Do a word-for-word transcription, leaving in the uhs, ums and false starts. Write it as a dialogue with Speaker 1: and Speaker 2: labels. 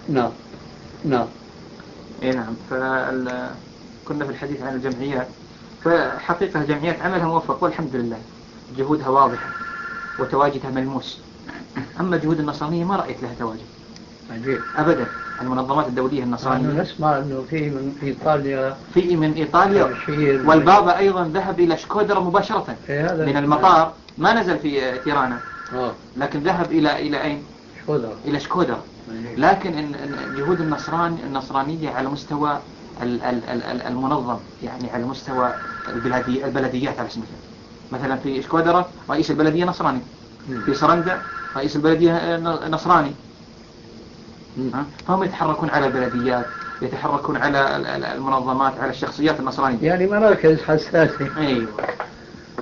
Speaker 1: نعم نعم.
Speaker 2: اي نعم. فال... كنا في الحديث عن الجمعيات، فحقيقة الجمعيات عملها موفق والحمد لله، جهودها واضحة وتواجدها ملموس. أما جهود النصرانية ما رأيت لها تواجد.
Speaker 1: عجيب.
Speaker 2: أبدا. المنظمات الدولية النصرانية
Speaker 1: نحن نسمع أنه في من إيطاليا،
Speaker 2: في من إيطاليا، والبابا أيضا ذهب إلى شكودرا مباشرة من المطار، ما نزل في تيرانا، لكن ذهب إلى إلى أين؟
Speaker 1: شكودرا.
Speaker 2: إلى شكودرا. لكن جهود النصران النصرانية على مستوى المنظم، يعني على مستوى البلدي البلديات على سبيل المثال. مثلا في شكودرا رئيس البلدية نصراني، في سرندا رئيس البلدية نصراني. فهم يتحركون على البلديات، يتحركون على المنظمات، على الشخصيات النصرانية،
Speaker 1: يعني مراكز حساسة.
Speaker 2: أيوة.